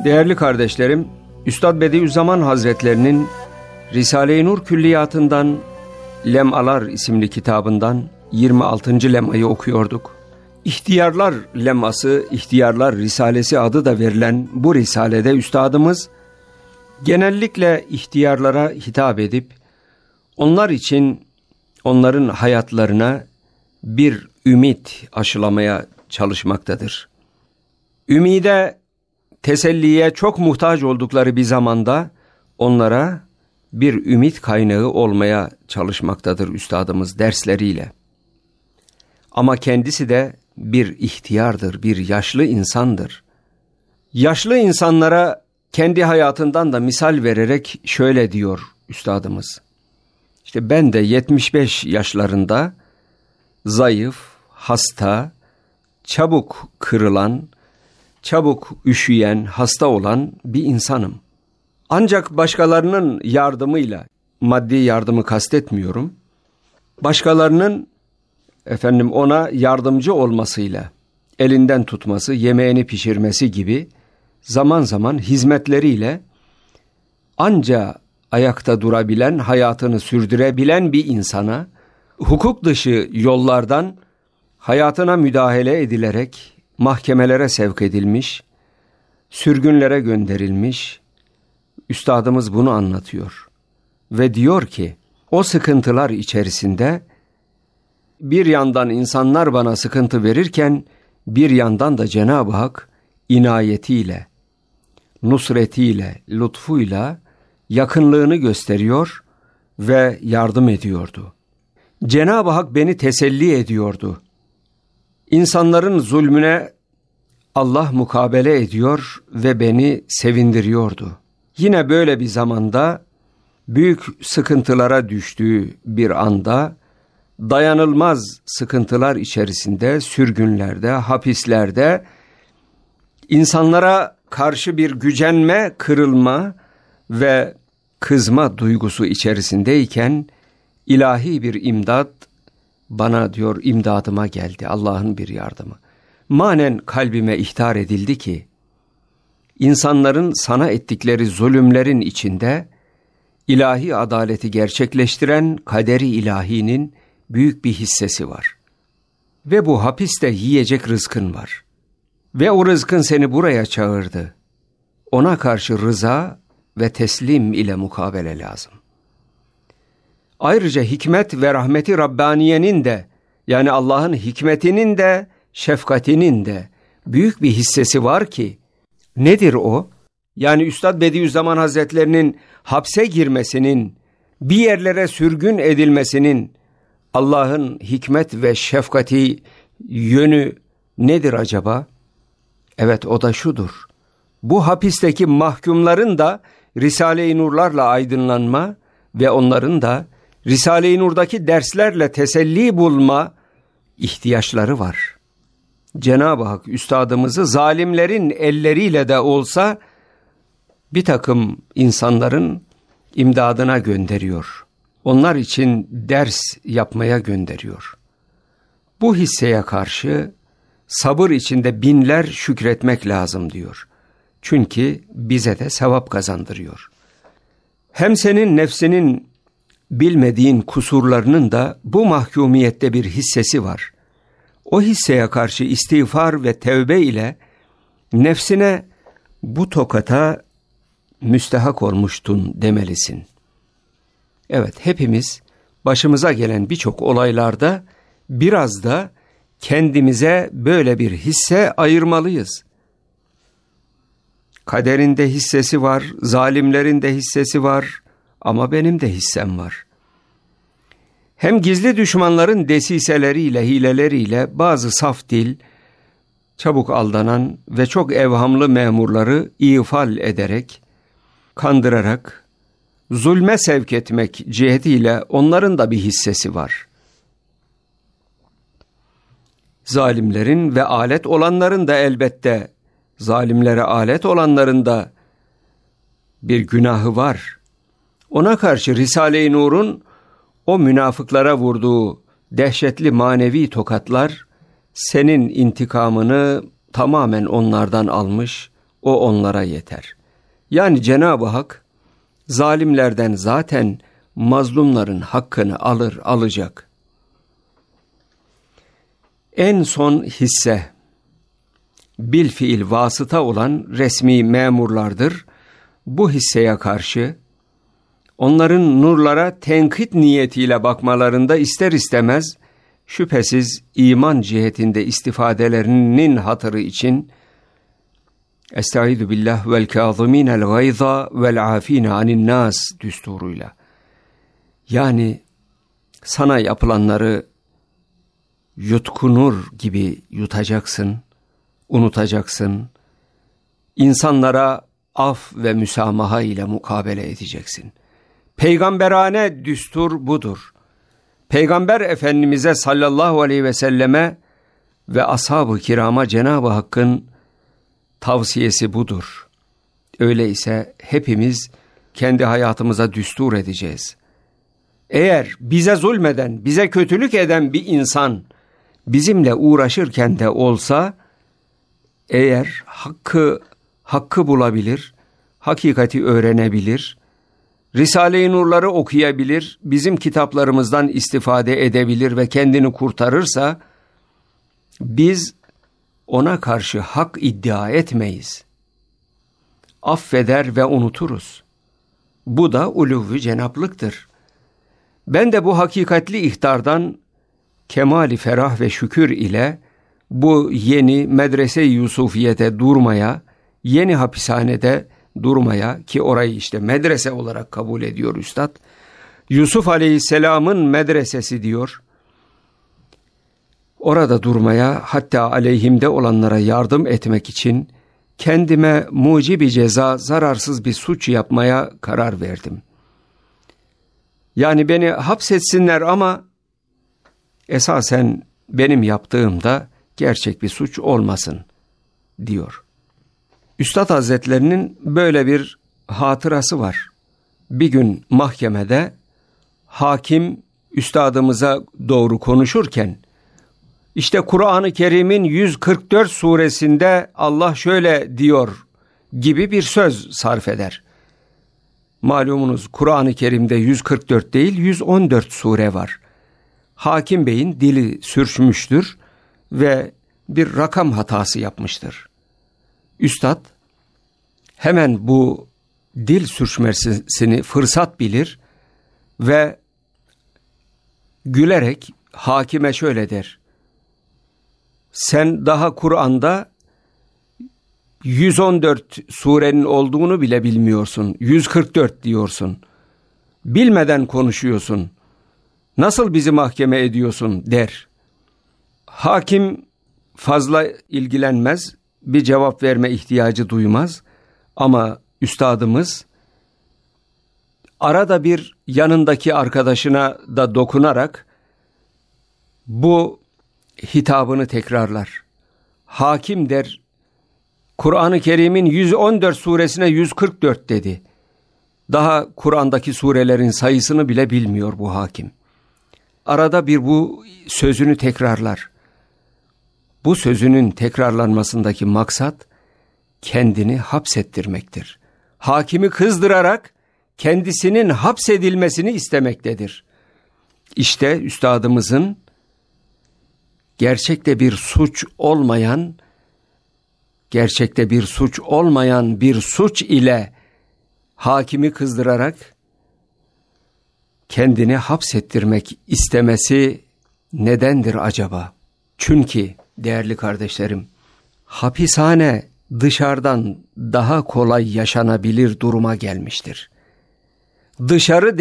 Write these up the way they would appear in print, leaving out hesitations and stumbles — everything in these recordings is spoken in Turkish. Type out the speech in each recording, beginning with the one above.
Değerli kardeşlerim, Üstad Bediüzzaman Hazretlerinin Risale-i Nur Külliyatı'ndan Lemalar isimli kitabından 26. lemayı okuyorduk. İhtiyarlar leması, İhtiyarlar Risalesi adı da verilen bu risalede Üstadımız genellikle ihtiyarlara hitap edip onlar için onların hayatlarına bir ümit aşılamaya çalışmaktadır. Ümide, teselliye çok muhtaç oldukları bir zamanda onlara bir ümit kaynağı olmaya çalışmaktadır Üstadımız dersleriyle. Ama kendisi de bir ihtiyardır, bir yaşlı insandır. Yaşlı insanlara kendi hayatından da misal vererek şöyle diyor Üstadımız. İşte ben de 75 yaşlarında zayıf, hasta, çabuk kırılan, çabuk üşüyen, hasta olan bir insanım. Ancak başkalarının yardımıyla, maddi yardımı kastetmiyorum, başkalarının ona yardımcı olmasıyla, elinden tutması, yemeğini pişirmesi gibi zaman zaman hizmetleriyle anca ayakta durabilen, hayatını sürdürebilen bir insana hukuk dışı yollardan hayatına müdahale edilerek mahkemelere sevk edilmiş, sürgünlere gönderilmiş. Üstadımız bunu anlatıyor ve diyor ki o sıkıntılar içerisinde bir yandan insanlar bana sıkıntı verirken bir yandan da Cenab-ı Hak inayetiyle, nusretiyle, lütfuyla yakınlığını gösteriyor ve yardım ediyordu. Cenab-ı Hak beni teselli ediyordu. İnsanların zulmüne Allah mukabele ediyor ve beni sevindiriyordu. Yine böyle bir zamanda büyük sıkıntılara düştüğü bir anda dayanılmaz sıkıntılar içerisinde, sürgünlerde, hapislerde insanlara karşı bir gücenme, kırılma ve kızma duygusu içerisindeyken ilahi bir imdat bana diyor imdadıma geldi, Allah'ın bir yardımı. Manen kalbime ihtar edildi ki insanların sana ettikleri zulümlerin içinde ilahi adaleti gerçekleştiren kaderi ilahinin büyük bir hissesi var. Ve bu hapiste yiyecek rızkın var. Ve o rızkın seni buraya çağırdı. Ona karşı rıza ve teslim ile mukabele lazım. Ayrıca hikmet ve rahmeti Rabbaniye'nin de, yani Allah'ın hikmetinin de şefkatinin de büyük bir hissesi var ki, nedir o? Yani Üstad Bediüzzaman Hazretlerinin hapse girmesinin, bir yerlere sürgün edilmesinin Allah'ın hikmet ve şefkati yönü nedir acaba? Evet, o da şudur. Bu hapisteki mahkumların da Risale-i Nurlarla aydınlanma ve onların da Risale-i Nur'daki derslerle teselli bulma ihtiyaçları var. Cenab-ı Hak üstadımızı zalimlerin elleriyle de olsa bir takım insanların imdadına gönderiyor. Onlar için ders yapmaya gönderiyor. Bu hisseye karşı sabır içinde binler şükretmek lazım diyor. Çünkü bize de sevap kazandırıyor. Hem senin nefsinin bilmediğin kusurlarının da bu mahkumiyette bir hissesi var. O hisseye karşı istiğfar ve tevbe ile nefsine bu tokata müstehak olmuştun demelisin. Evet, hepimiz başımıza gelen birçok olaylarda biraz da kendimize böyle bir hisse ayırmalıyız. Kaderinde hissesi var, zalimlerin de hissesi var ama benim de hissem var. Hem gizli düşmanların desiseleriyle, hileleriyle bazı saf dil, çabuk aldanan ve çok evhamlı memurları ifal ederek, kandırarak, zulme sevk etmek cihetiyle onların da bir hissesi var. Zalimlerin ve alet olanların da elbette, zalimlere alet olanların da bir günahı var. Ona karşı Risale-i Nur'un o münafıklara vurduğu dehşetli manevi tokatlar senin intikamını tamamen onlardan almış, o onlara yeter. Yani Cenab-ı Hak zalimlerden zaten mazlumların hakkını alacak. En son hisse bilfiil vasıta olan resmi memurlardır. Bu hisseye karşı onların nurlara tenkit niyetiyle bakmalarında ister istemez şüphesiz iman cihetinde istifadelerinin hatırı için Estaizu billah vel kâzimînel gayza vel afîne anin nâs düsturuyla, yani sana yapılanları yutkunur gibi yutacaksın, unutacaksın, insanlara af ve müsamaha ile mukabele edeceksin. Peygamberane düstur budur. Peygamber Efendimiz'e sallallahu aleyhi ve selleme ve ashab-ı kirama Cenab-ı Hakk'ın tavsiyesi budur. Öyleyse hepimiz kendi hayatımıza düstur edeceğiz. Eğer bize zulmeden, bize kötülük eden bir insan bizimle uğraşırken de olsa, eğer hakkı bulabilir, hakikati öğrenebilir, Risale-i Nurları okuyabilir, bizim kitaplarımızdan istifade edebilir ve kendini kurtarırsa, biz ona karşı hak iddia etmeyiz. Affeder ve unuturuz. Bu da ulûv-i cenaplıktır. Ben de bu hakikatli ihtardan kemali ferah ve şükür ile bu yeni medrese-i Yusufiyete durmaya, yeni hapishanede durmaya, ki orayı işte medrese olarak kabul ediyor Üstad, Yusuf Aleyhisselam'ın medresesi diyor, orada durmaya, hatta aleyhimde olanlara yardım etmek için kendime mucibi ceza, zararsız bir suç yapmaya karar verdim. Yani beni hapsetsinler ama esasen benim yaptığım da gerçek bir suç olmasın diyor. Üstad Hazretlerinin böyle bir hatırası var. Bir gün mahkemede hakim üstadımıza doğru konuşurken, işte Kur'an-ı Kerim'in 144 suresinde Allah şöyle diyor gibi bir söz sarf eder. Malumunuz Kur'an-ı Kerim'de 144 değil 114 sure var. Hakim Bey'in dili sürçmüştür ve bir rakam hatası yapmıştır. Üstad hemen bu dil sürçmesini fırsat bilir ve gülerek hakime şöyle der: sen daha Kur'an'da 114 surenin olduğunu bile bilmiyorsun. 144 diyorsun. Bilmeden konuşuyorsun. Nasıl bizi mahkeme ediyorsun der. Hakim fazla ilgilenmez, bir cevap verme ihtiyacı duymaz. Ama üstadımız arada bir yanındaki arkadaşına da dokunarak bu hitabını tekrarlar. Hakim der, Kur'an-ı Kerim'in 114 suresine 144 dedi. Daha Kur'an'daki surelerin sayısını bile bilmiyor bu hakim. Arada bir bu sözünü tekrarlar. Bu sözünün tekrarlanmasındaki maksat kendini hapsettirmektir. Hakimi kızdırarak kendisinin hapsedilmesini istemektedir. İşte üstadımızın gerçekte bir suç olmayan bir suç ile hakimi kızdırarak kendini hapsettirmek istemesi nedendir acaba? Çünkü değerli kardeşlerim, hapishane dışarıdan daha kolay yaşanabilir duruma gelmiştir. Dışarı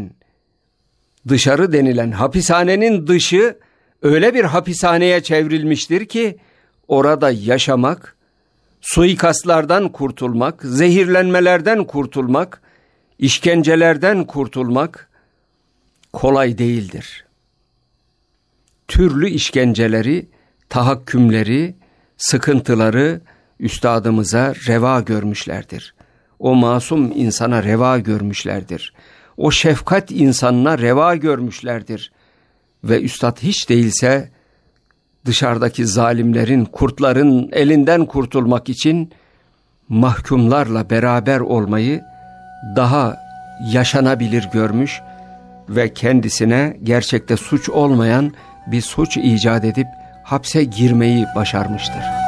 denilen hapishanenin dışı öyle bir hapishaneye çevrilmiştir ki orada yaşamak, suikastlardan kurtulmak, zehirlenmelerden kurtulmak, işkencelerden kurtulmak kolay değildir. Türlü işkenceleri, tahakkümleri, sıkıntıları üstadımıza reva görmüşlerdir. O masum insana reva görmüşlerdir. O şefkat insanına reva görmüşlerdir. Ve üstad hiç değilse dışarıdaki zalimlerin, kurtların elinden kurtulmak için mahkumlarla beraber olmayı daha yaşanabilir görmüş ve kendisine gerçekte suç olmayan bir suç icat edip hapse girmeyi başarmıştır.